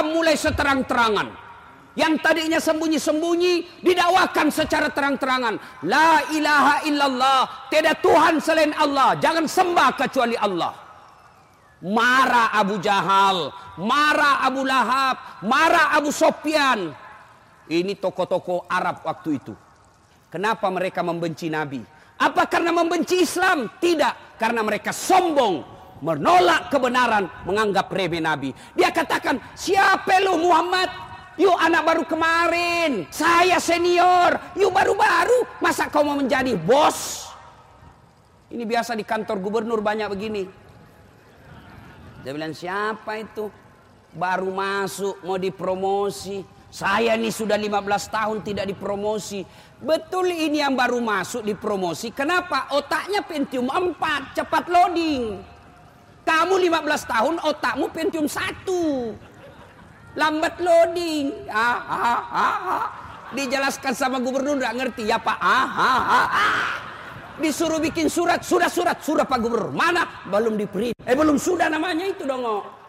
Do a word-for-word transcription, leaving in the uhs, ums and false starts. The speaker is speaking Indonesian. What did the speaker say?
Islam mulai seterang-terangan. Yang tadinya sembunyi-sembunyi didakwakan secara terang-terangan. La ilaha illallah, tiada Tuhan selain Allah, jangan sembah kecuali Allah. Marah Abu Jahal, marah Abu Lahab, marah Abu Sofyan. Ini tokoh-tokoh Arab waktu itu. Kenapa mereka membenci Nabi? Apa karena membenci Islam? Tidak, karena mereka sombong, menolak kebenaran, menganggap remeh Nabi. Dia katakan, siapa lu Muhammad? Yuk anak baru kemarin, saya senior, yuk baru-baru, masa kau mau menjadi bos? Ini biasa di kantor gubernur banyak begini. Dia bilang, siapa itu? Baru masuk mau dipromosi. Saya nih sudah lima belas tahun tidak dipromosi. Betul ini yang baru masuk dipromosi. Kenapa? Otaknya Pentium empat, cepat loading. Kamu lima belas tahun, otakmu Pentium satu. Lambat loading. Ah, ah, ah, ah. Dijelaskan sama gubernur nggak ngerti ya Pak. Ah, ah, ah, ah. Disuruh bikin surat, sudah surat, surat Pak Gubernur. Mana? Belum di print. Eh belum sudah namanya itu dong.